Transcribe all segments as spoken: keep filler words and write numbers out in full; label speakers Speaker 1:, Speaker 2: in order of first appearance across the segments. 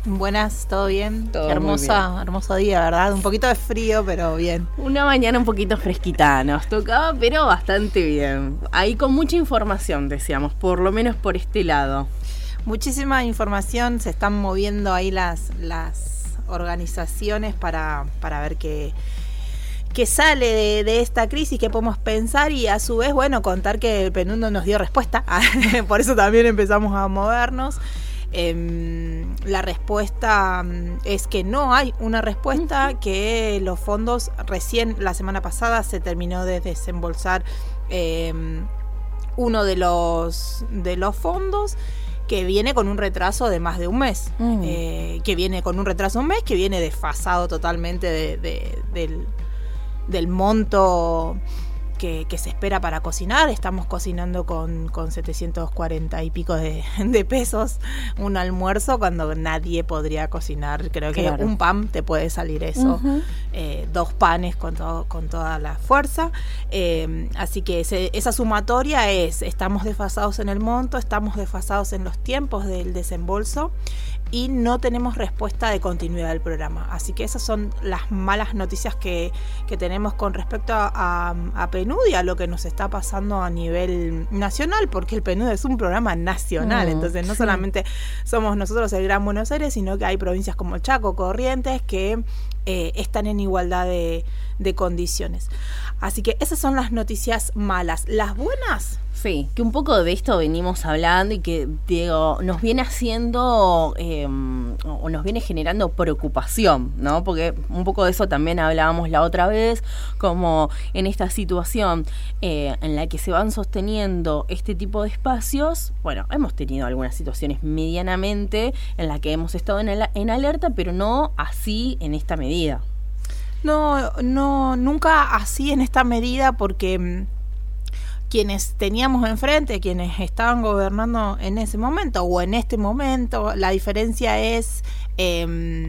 Speaker 1: Buenas, ¿todo bien?
Speaker 2: Todo
Speaker 1: Hermosa,
Speaker 2: muy bien.
Speaker 1: Hermoso día, ¿verdad? Un poquito de frío, pero bien.
Speaker 2: Una mañana un poquito fresquita nos tocaba, pero bastante bien. Ahí con mucha información, decíamos, por lo menos por este lado.
Speaker 1: Muchísima información, se están moviendo ahí las, las organizaciones para, para ver qué, qué sale de, de esta crisis, qué podemos pensar y a su vez, bueno, contar que el PNUD no nos dio respuesta. Por eso también empezamos a movernos. Eh, la respuesta es que no hay una respuesta, uh-huh. que los fondos recién la semana pasada se terminó de desembolsar eh, uno de los de los fondos que viene con un retraso de más de un mes, uh-huh. eh, que viene con un retraso de un mes, que viene desfasado totalmente de, de, del, del monto Que, que se espera para cocinar. Estamos cocinando con, con setecientos cuarenta y pico de, de pesos un almuerzo cuando nadie podría cocinar. Creo que claro. un pan te puede salir eso, uh-huh. eh, dos panes con, todo, con toda la fuerza. Eh, así que ese, esa sumatoria es, estamos desfasados en el monto, estamos desfasados en los tiempos del desembolso y no tenemos respuesta de continuidad del programa. Así que esas son las malas noticias que, que tenemos con respecto a, a, a PNUD y a lo que nos está pasando a nivel nacional, porque el PNUD es un programa nacional, mm, entonces no sí. solamente somos nosotros el Gran Buenos Aires, sino que hay provincias como Chaco, Corrientes, que eh, están en igualdad de, de condiciones. Así que esas son las noticias malas. Las buenas...
Speaker 2: Sí, que un poco de esto venimos hablando y que, digo, nos viene haciendo eh, o nos viene generando preocupación, ¿no? Porque un poco de eso también hablábamos la otra vez, como en esta situación eh, en la que se van sosteniendo este tipo de espacios. Bueno, hemos tenido algunas situaciones medianamente en las que hemos estado en, el, en alerta, pero no así en esta medida.
Speaker 1: No, no, nunca así en esta medida porque... quienes teníamos enfrente, quienes estaban gobernando en ese momento o en este momento, la diferencia es eh,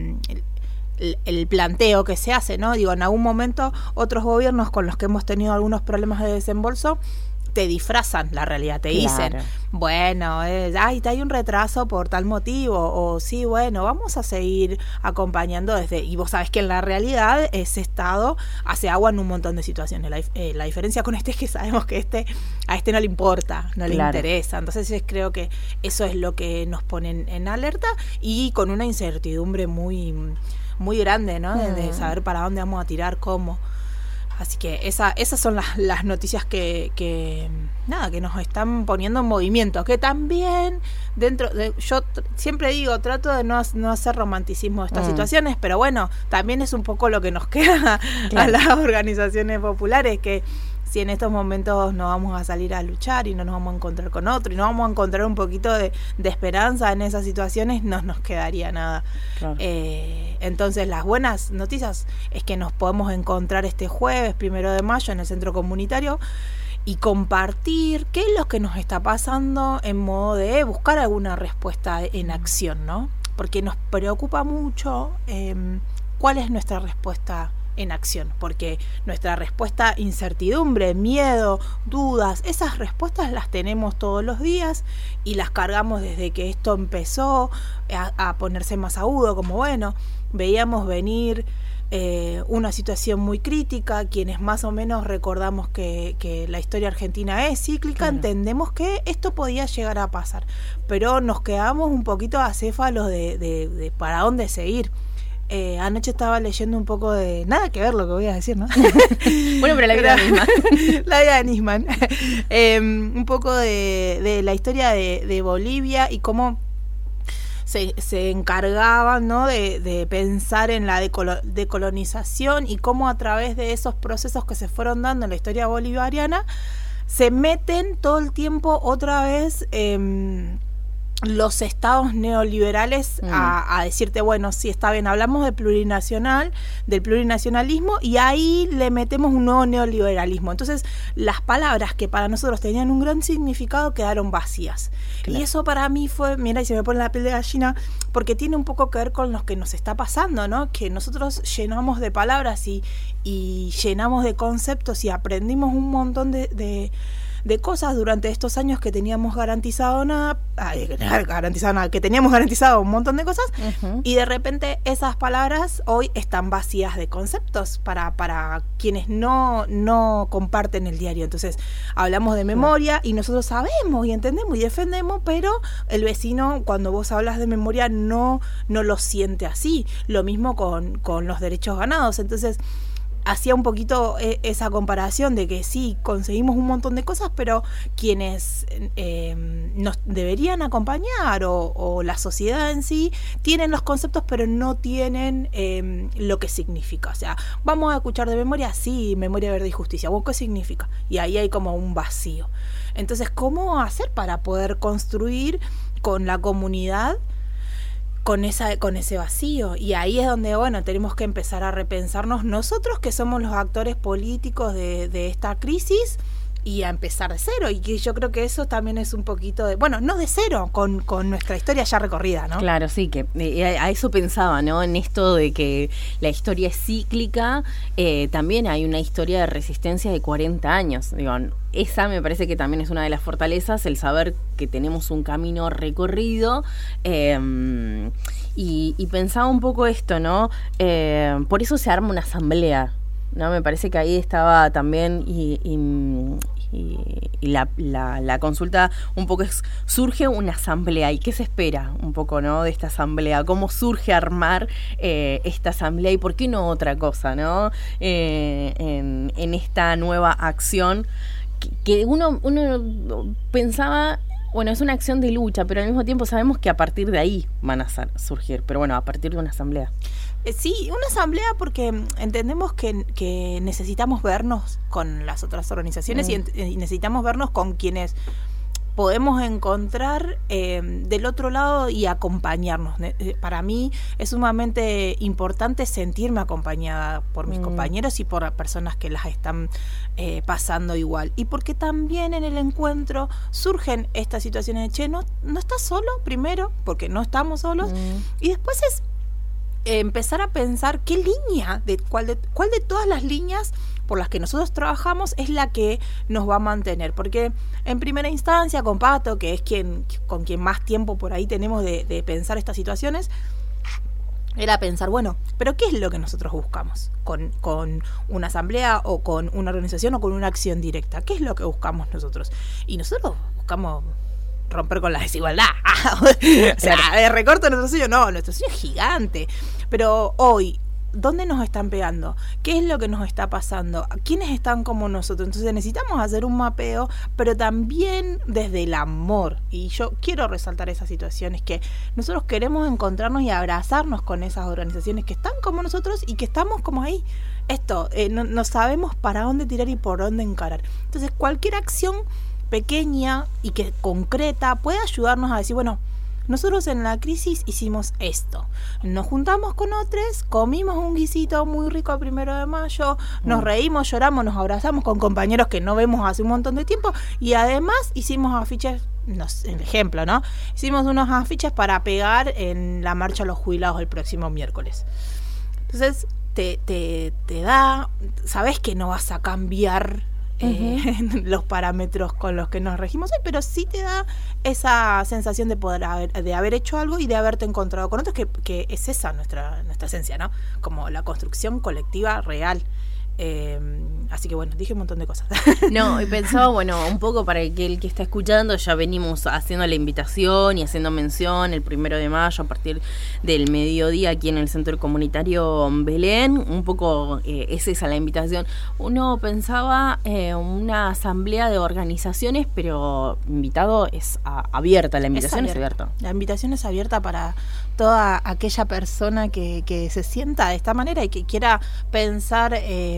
Speaker 1: el, el planteo que se hace, ¿no? Digo, en algún momento otros gobiernos con los que hemos tenido algunos problemas de desembolso te disfrazan la realidad, te claro. dicen, bueno, eh, ay, hay un retraso por tal motivo, o sí, bueno, vamos a seguir acompañando desde, y vos sabés que en la realidad ese Estado hace agua en un montón de situaciones. La, eh, la diferencia con este es que sabemos que este a este no le importa, no le claro. interesa, entonces creo que eso es lo que nos pone en, en alerta y con una incertidumbre muy, muy grande, ¿no? De, de saber para dónde vamos a tirar, cómo. Así que esa, esas son las, las noticias que, que nada que nos están poniendo en movimiento, que también dentro de, yo t- siempre digo, trato de no, no hacer romanticismo de estas mm. situaciones, pero bueno, también es un poco lo que nos queda claro. a las organizaciones populares, que si en estos momentos no vamos a salir a luchar y no nos vamos a encontrar con otro y no vamos a encontrar un poquito de, de esperanza en esas situaciones, no nos quedaría nada. Claro. Eh, entonces las buenas noticias es que nos podemos encontrar este jueves, primero de mayo, en el centro comunitario y compartir qué es lo que nos está pasando en modo de buscar alguna respuesta en acción, ¿no? Porque nos preocupa mucho eh, cuál es nuestra respuesta en acción, porque nuestra respuesta, incertidumbre, miedo, dudas, esas respuestas las tenemos todos los días y las cargamos desde que esto empezó a, a ponerse más agudo, como bueno, veíamos venir eh, una situación muy crítica, quienes más o menos recordamos que, que la historia argentina es cíclica, claro. entendemos que esto podía llegar a pasar, pero nos quedamos un poquito acéfalos de, de, de para dónde seguir. Eh, anoche estaba leyendo un poco de... Nada que ver lo que voy a decir, ¿no?
Speaker 2: Bueno, pero la vida de Nisman.
Speaker 1: La vida de Nisman. eh, un poco de, de la historia de, de Bolivia y cómo se, se encargaban, ¿no? de, de pensar en la decolo- decolonización y cómo a través de esos procesos que se fueron dando en la historia bolivariana se meten todo el tiempo otra vez... Eh, los estados neoliberales mm. a, a decirte, bueno, sí, está bien, hablamos de plurinacional, del plurinacionalismo, y ahí le metemos un nuevo neoliberalismo. Entonces, las palabras que para nosotros tenían un gran significado quedaron vacías. Claro. Y eso para mí fue, mira, y se me pone la piel de gallina, porque tiene un poco que ver con lo que nos está pasando, ¿no? Que nosotros llenamos de palabras y, y llenamos de conceptos y aprendimos un montón de... de de cosas durante estos años que teníamos garantizado nada, ay, garantizado nada, que teníamos garantizado un montón de cosas, uh-huh. y de repente esas palabras hoy están vacías de conceptos para, para quienes no, no comparten el diario. Entonces, hablamos de memoria y nosotros sabemos y entendemos y defendemos, pero el vecino, cuando vos hablas de memoria, no, no lo siente así. Lo mismo con, con los derechos ganados. Entonces, hacía un poquito eh, esa comparación de que sí, conseguimos un montón de cosas, pero quienes eh, nos deberían acompañar o, o la sociedad en sí tienen los conceptos, pero no tienen eh, lo que significa. O sea, vamos a escuchar de memoria, sí, memoria, verdad y justicia. ¿Qué significa? Y ahí hay como un vacío. Entonces, ¿cómo hacer para poder construir con la comunidad con esa con ese vacío? Y ahí es donde, bueno, tenemos que empezar a repensarnos nosotros, que somos los actores políticos de, de esta crisis, y a empezar de cero. Y que yo creo que eso también es un poquito de, bueno, no de cero, con, con nuestra historia ya recorrida, ¿no?
Speaker 2: Claro, sí, que eh, a eso pensaba, ¿no? En esto de que la historia es cíclica, eh, también hay una historia de resistencia de cuarenta años, digo, esa me parece que también es una de las fortalezas, el saber que tenemos un camino recorrido, eh, y, y pensaba un poco esto, ¿no? Eh, por eso se arma una asamblea, ¿no? Me parece que ahí estaba también y, y, y, y la, la, la consulta un poco es, surge una asamblea, ¿y qué se espera un poco, ¿no? De esta asamblea? ¿Cómo surge armar eh, esta asamblea y por qué no otra cosa, ¿no? Eh, en, en esta nueva acción que uno, uno pensaba, bueno, es una acción de lucha, pero al mismo tiempo sabemos que a partir de ahí van a surgir, pero bueno, a partir de una asamblea.
Speaker 1: Eh, sí, una asamblea porque entendemos que, que necesitamos vernos con las otras organizaciones, mm. y, y necesitamos vernos con quienes podemos encontrar eh, del otro lado y acompañarnos. Eh, para mí es sumamente importante sentirme acompañada por mis mm. compañeros y por personas que las están eh, pasando igual. Y porque también en el encuentro surgen estas situaciones de, che, no, no estás solo, primero, porque no estamos solos, mm. y después es eh, empezar a pensar qué línea, de cuál, de cuál de todas las líneas por las que nosotros trabajamos es la que nos va a mantener, porque en primera instancia con Pato, que es quien con quien más tiempo por ahí tenemos de, de pensar estas situaciones, era pensar, bueno, pero ¿qué es lo que nosotros buscamos con, con una asamblea o con una organización o con una acción directa? ¿Qué es lo que buscamos nosotros? Y nosotros buscamos romper con la desigualdad. O sea, el recorte de nuestro sueño, no, nuestro sueño es gigante, pero hoy, ¿dónde nos están pegando? ¿Qué es lo que nos está pasando? ¿Quiénes están como nosotros? Entonces necesitamos hacer un mapeo, pero también desde el amor. Y yo quiero resaltar esa situación, es que nosotros queremos encontrarnos y abrazarnos con esas organizaciones que están como nosotros y que estamos como ahí. Esto, eh, no, no sabemos para dónde tirar y por dónde encarar. Entonces cualquier acción pequeña y que concreta puede ayudarnos a decir, bueno, nosotros en la crisis hicimos esto. Nos juntamos con otros, comimos un guisito muy rico el primero de mayo, nos mm. reímos, lloramos, nos abrazamos con compañeros que no vemos hace un montón de tiempo y además hicimos afiches, no sé, el ejemplo, ¿no? Hicimos unos afiches para pegar en la marcha a los jubilados el próximo miércoles. Entonces, te, te, te da, sabes que no vas a cambiar Eh, uh-huh. los parámetros con los que nos regimos hoy, pero sí te da esa sensación de poder haber, de haber hecho algo y de haberte encontrado con otros, que, que es esa nuestra, nuestra esencia, ¿no? Como la construcción colectiva real. Eh, así que bueno, dije un montón de cosas.
Speaker 2: No, y pensaba, bueno, un poco para que el que está escuchando, ya venimos haciendo la invitación y haciendo mención el primero de mayo a partir del mediodía aquí en el Centro Comunitario Belén, un poco eh, es esa la invitación. Uno pensaba eh, una asamblea de organizaciones, pero invitado es a, abierta, la invitación es, es abierta.
Speaker 1: La invitación es abierta para toda aquella persona que, que se sienta de esta manera y que quiera pensar eh,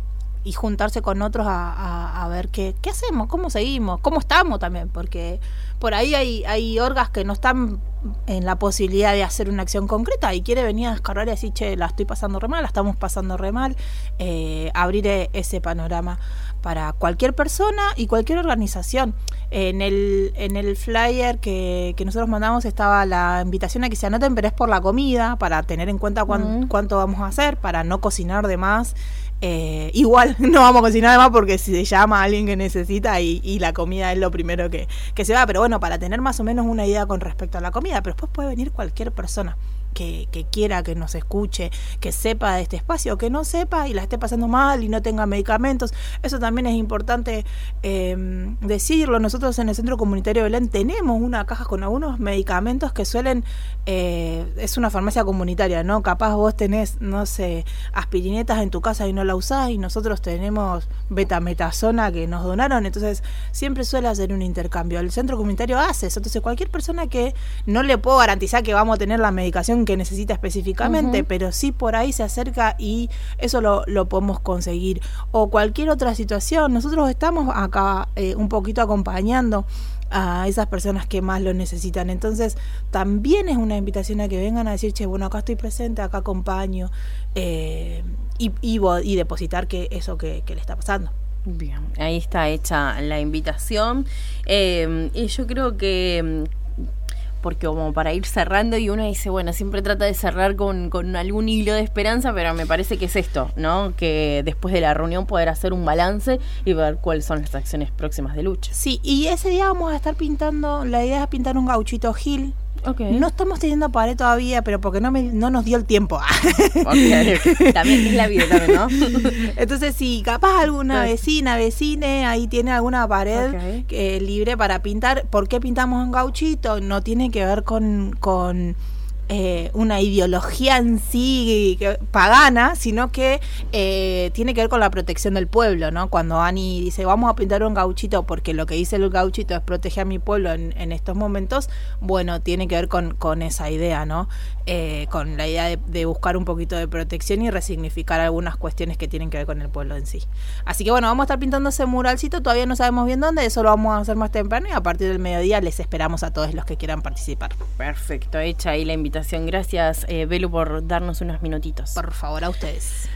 Speaker 1: y juntarse con otros a, a, a ver qué, qué hacemos, cómo seguimos, cómo estamos también, porque por ahí hay, hay orgas que no están en la posibilidad de hacer una acción concreta y quiere venir a descargar y decir, che, la estoy pasando re mal, la estamos pasando re mal, eh, abrir ese panorama para cualquier persona y cualquier organización. En el, en el flyer que, que nosotros mandamos estaba la invitación a que se anoten, pero es por la comida, para tener en cuenta cuán, uh-huh. cuánto vamos a hacer, para no cocinar de más Eh, igual no vamos a cocinar además porque si se llama a alguien que necesita y, y la comida es lo primero que, que se va, pero bueno, para tener más o menos una idea con respecto a la comida, pero después puede venir cualquier persona que, que quiera, que nos escuche, que sepa de este espacio, que no sepa y la esté pasando mal y no tenga medicamentos. Eso también es importante eh, decirlo. Nosotros en el Centro Comunitario de Belén tenemos una caja con algunos medicamentos que suelen, eh, es una farmacia comunitaria, ¿no? Capaz vos tenés, no sé, aspirinetas en tu casa y no la usás, y nosotros tenemos betametasona que nos donaron, entonces siempre suele hacer un intercambio. El Centro Comunitario hace eso, entonces cualquier persona que no le puedo garantizar que vamos a tener la medicación que necesita específicamente, uh-huh. pero sí por ahí se acerca y eso lo, lo podemos conseguir. O cualquier otra situación, nosotros estamos acá eh, un poquito acompañando a esas personas que más lo necesitan, entonces también es una invitación a que vengan a decir, che, bueno, acá estoy presente, acá acompaño, eh, y, y, y depositar que eso que, que le está pasando.
Speaker 2: Bien, ahí está hecha la invitación, eh, y yo creo que porque como para ir cerrando, y uno dice, bueno, siempre trata de cerrar con, con algún hilo de esperanza, pero me parece que es esto, ¿no? Que después de la reunión poder hacer un balance y ver cuáles son las acciones próximas de lucha.
Speaker 1: Sí, y ese día vamos a estar pintando, la idea es pintar un gauchito Gil.
Speaker 2: Okay.
Speaker 1: No estamos teniendo pared todavía, pero porque no me, no nos dio el tiempo.
Speaker 2: Okay. También es la vida también, ¿no?
Speaker 1: Entonces, si capaz alguna vecina, vecine, ahí tiene alguna pared okay. eh, libre para pintar. ¿Por qué pintamos un gauchito? No tiene que ver con... con Eh, una ideología en sí que, pagana, sino que eh, tiene que ver con la protección del pueblo, ¿no? Cuando Ani dice vamos a pintar un gauchito porque lo que dice el gauchito es proteger a mi pueblo en, en estos momentos, bueno, tiene que ver con, con esa idea, ¿no? Eh, con la idea de, de buscar un poquito de protección y resignificar algunas cuestiones que tienen que ver con el pueblo en sí. Así que bueno, vamos a estar pintando ese muralcito, todavía no sabemos bien dónde, eso lo vamos a hacer más temprano y a partir del mediodía les esperamos a todos los que quieran participar.
Speaker 2: Perfecto, hecha ahí la invitación. Gracias, eh, Belu, por darnos unos minutitos.
Speaker 1: Por favor, a ustedes.